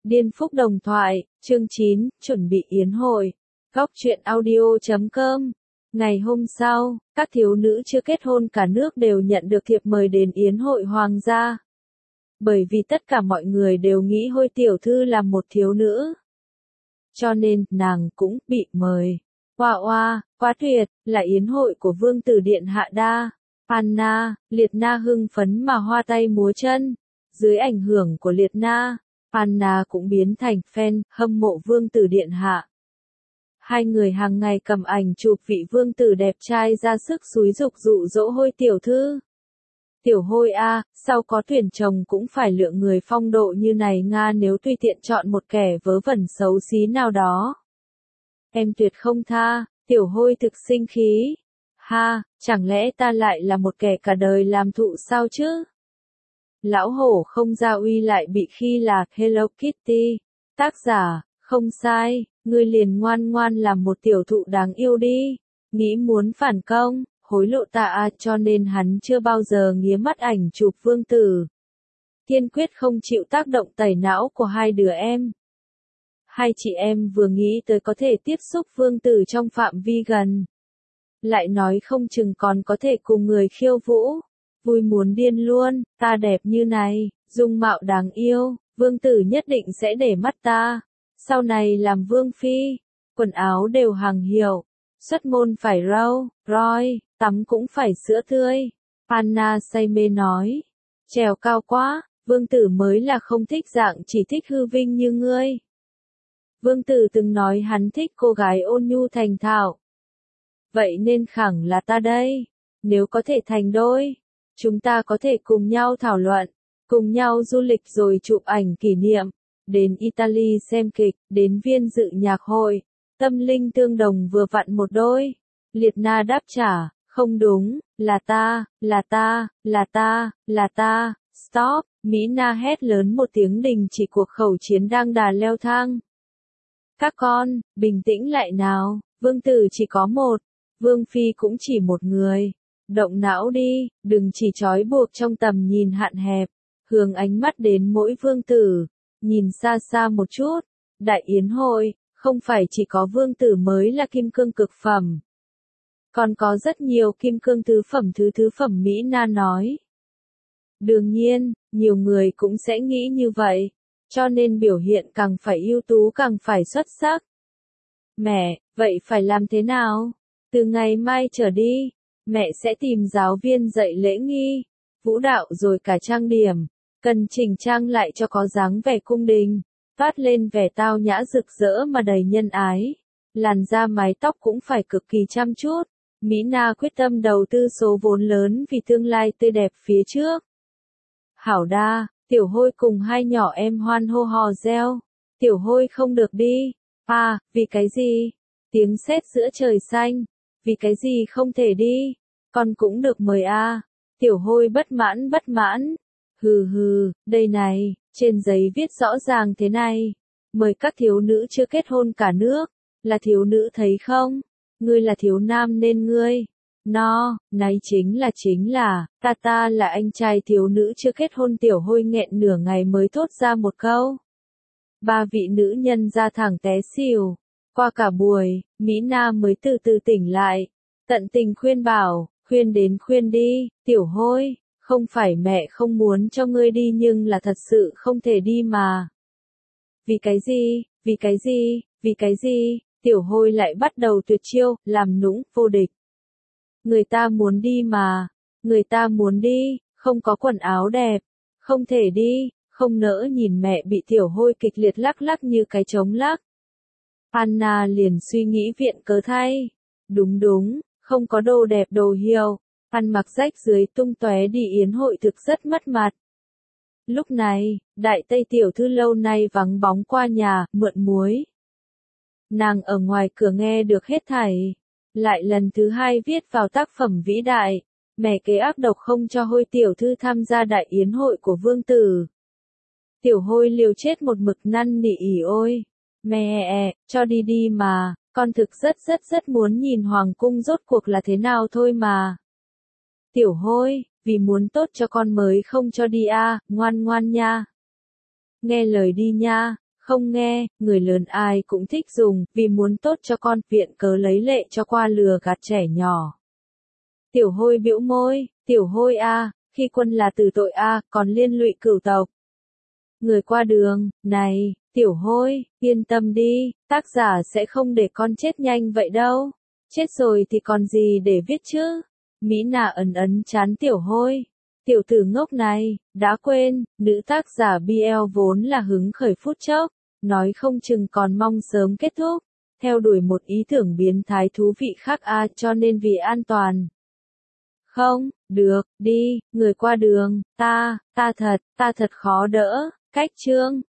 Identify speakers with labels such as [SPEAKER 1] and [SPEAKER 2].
[SPEAKER 1] Điên Phúc Đồng thoại, chương 9, chuẩn bị yến hội. Góc truyện audio.com. Ngày hôm sau, các thiếu nữ chưa kết hôn cả nước đều nhận được thiệp mời đến yến hội hoàng gia. Bởi vì tất cả mọi người đều nghĩ Hôi tiểu thư là một thiếu nữ, cho nên nàng cũng bị mời. Oa, quá tuyệt, là yến hội của vương tử điện hạ đa. Anna, Liệt Na hưng phấn mà hoa tay múa chân. Dưới ảnh hưởng của Liệt Na, Anna cũng biến thành fan hâm mộ vương tử điện hạ. Hai người hàng ngày cầm ảnh chụp vị vương tử đẹp trai ra sức xúi giục dụ dỗ Hôi tiểu thư. Tiểu Hôi a, sao có tuyển chồng cũng phải lựa người phong độ như này Nga, nếu tùy tiện chọn một kẻ vớ vẩn xấu xí nào đó, em tuyệt không tha. Tiểu Hôi thực sinh khí. Ha, chẳng lẽ ta lại là một kẻ cả đời làm thụ sao chứ? Lão hổ không gia uy lại bị khi là Hello Kitty. Tác giả, không sai, ngươi liền ngoan ngoan làm một tiểu thụ đáng yêu đi. Nghĩ muốn phản công, hối lộ ta à, cho nên hắn chưa bao giờ nghía mắt ảnh chụp vương tử. Kiên quyết không chịu tác động tẩy não của hai đứa em. Hai chị em vừa nghĩ tới có thể tiếp xúc vương tử trong phạm vi gần, lại nói không chừng còn có thể cùng người khiêu vũ. Vui muốn điên luôn, ta đẹp như này, dung mạo đáng yêu, vương tử nhất định sẽ để mắt ta. Sau này làm vương phi, quần áo đều hàng hiệu, xuất môn phải râu, roi, tắm cũng phải sữa tươi. Anna say mê nói, trèo cao quá, vương tử mới là không thích dạng chỉ thích hư vinh như ngươi. Vương tử từng nói hắn thích cô gái ôn nhu thành thạo. Vậy nên khẳng là ta đây. Nếu có thể thành đôi, chúng ta có thể cùng nhau thảo luận, cùng nhau du lịch rồi chụp ảnh kỷ niệm, đến Italy xem kịch, đến Viên dự nhạc hội, tâm linh tương đồng vừa vặn một đôi. Liệt Na đáp trả, không đúng, là ta. Stop, Mỹ Na hét lớn một tiếng đình chỉ cuộc khẩu chiến đang đà leo thang. Các con, bình tĩnh lại nào, vương tử chỉ có một, vương phi cũng chỉ một người. Động não đi, đừng chỉ trói buộc trong tầm nhìn hạn hẹp. Hướng ánh mắt đến mỗi vương tử, nhìn xa xa một chút. Đại yến hội, không phải chỉ có vương tử mới là kim cương cực phẩm. Còn có rất nhiều kim cương tứ phẩm Mỹ Na nói. Đương nhiên, nhiều người cũng sẽ nghĩ như vậy. Cho nên biểu hiện càng phải ưu tú càng phải xuất sắc. Mẹ, vậy phải làm thế nào? Từ ngày mai trở đi, mẹ sẽ tìm giáo viên dạy lễ nghi, vũ đạo rồi cả trang điểm. Cần chỉnh trang lại cho có dáng vẻ cung đình, toát lên vẻ tao nhã rực rỡ mà đầy nhân ái. Làn da mái tóc cũng phải cực kỳ chăm chút. Mỹ Na quyết tâm đầu tư số vốn lớn vì tương lai tươi đẹp phía trước. Hảo đa, Tiểu Hôi cùng hai nhỏ em hoan hô hò reo. Tiểu Hôi không được đi. À, vì cái gì? Tiếng sét giữa trời xanh. Vì cái gì không thể đi? Con cũng được mời à. Tiểu Hôi bất mãn. Hừ, đây này, trên giấy viết rõ ràng thế này. Mời các thiếu nữ chưa kết hôn cả nước. Là thiếu nữ thấy không? Ngươi là thiếu nam nên ngươi. No, này chính là, ta là anh trai thiếu nữ chưa kết hôn. Tiểu Hôi nghẹn nửa ngày mới thốt ra một câu. Ba vị nữ nhân ra thẳng té xỉu. Qua cả buổi, Mỹ Na mới từ từ tỉnh lại. Tận tình khuyên bảo, khuyên đến khuyên đi, Tiểu Hôi, không phải mẹ không muốn cho ngươi đi nhưng là thật sự không thể đi mà. Vì cái gì, Tiểu Hôi lại bắt đầu tuyệt chiêu, làm nũng, vô địch. Người ta muốn đi mà, không có quần áo đẹp, không thể đi, không nỡ nhìn mẹ bị Tiểu Hôi kịch liệt lắc như cái trống lắc. Anna liền suy nghĩ viện cớ thay. Đúng, không có đồ đẹp đồ hiệu, ăn mặc rách dưới tung tóe đi yến hội thực rất mất mặt. Lúc này, Đại Tây tiểu thư lâu nay vắng bóng qua nhà, mượn muối. Nàng ở ngoài cửa nghe được hết thảy, lại lần thứ hai viết vào tác phẩm vĩ đại, mẹ kế ác độc không cho Hôi tiểu thư tham gia đại yến hội của vương tử. Tiểu Hôi liều chết một mực năn nỉ ôi, mẹ, cho đi mà, con thực rất muốn nhìn hoàng cung rốt cuộc là thế nào thôi mà. Tiểu Hôi, vì muốn tốt cho con mới không cho đi à, ngoan nha. Nghe lời đi nha, Không nghe, người lớn ai cũng thích dùng, vì muốn tốt cho con, viện cớ lấy lệ cho qua lừa gạt trẻ nhỏ. Tiểu Hôi bĩu môi, Tiểu Hôi a, khi quân là tử tội a, còn liên lụy cửu tộc. Người qua đường, này, Tiểu Hôi, yên tâm đi, tác giả sẽ không để con chết nhanh vậy đâu. Chết rồi thì còn gì để viết chứ? Mỹ Nà ấn ấn chán Tiểu Hôi. Tiểu tử ngốc này, đã quên, nữ tác giả BL vốn là hứng khởi phút chốc, nói không chừng còn mong sớm kết thúc, theo đuổi một ý tưởng biến thái thú vị khác cho nên vì an toàn. Không, được, đi, người qua đường, ta thật khó đỡ, cách chương.